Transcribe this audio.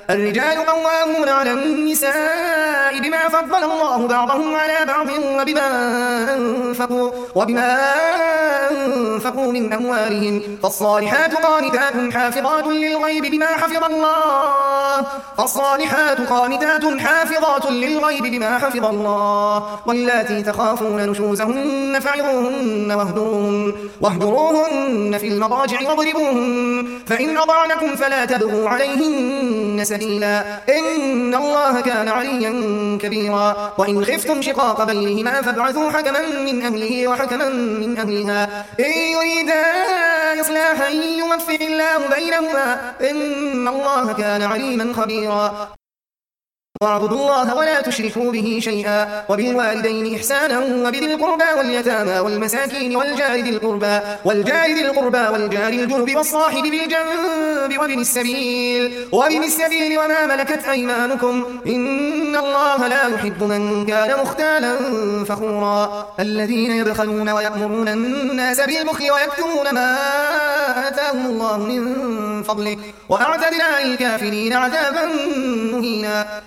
الرجال قوامون على النساء بما فضل الله بعضهم على بعض وبما أنفقوا من أموالهم فالصالحات قانتات حافظات للغيب بما حفظ الله واللاتي تخافون نشوزهن فعظوهن واهجروهن في المضاجع واضربوهن فإن أطعنكم فلا تبغوا عليهن سبيلا إن الله كان عليا كبيرا وإن خفتم شقاق بينهما فابعثوا حكما من أهله وحكما من أهلها إن يريدا إصلاحا يوفق الله بينهما إن الله كان عليما خبيرا واعبدوا الله ولا تشركوا به شيئا وبالوالدين إحسانا وبذي القربى واليتامى والمساكين والجار ذي القربى والجار الجنب والصاحب بالجنب وابن السبيل وما ملكت أيمانكم إن الله لا يحب من كان مختالا فخورا الذين يبخلون ويأمرون الناس بالبخل ويكتمون ما آتاهم الله من فضله وأعتدنا للكافرين عذابا مهينا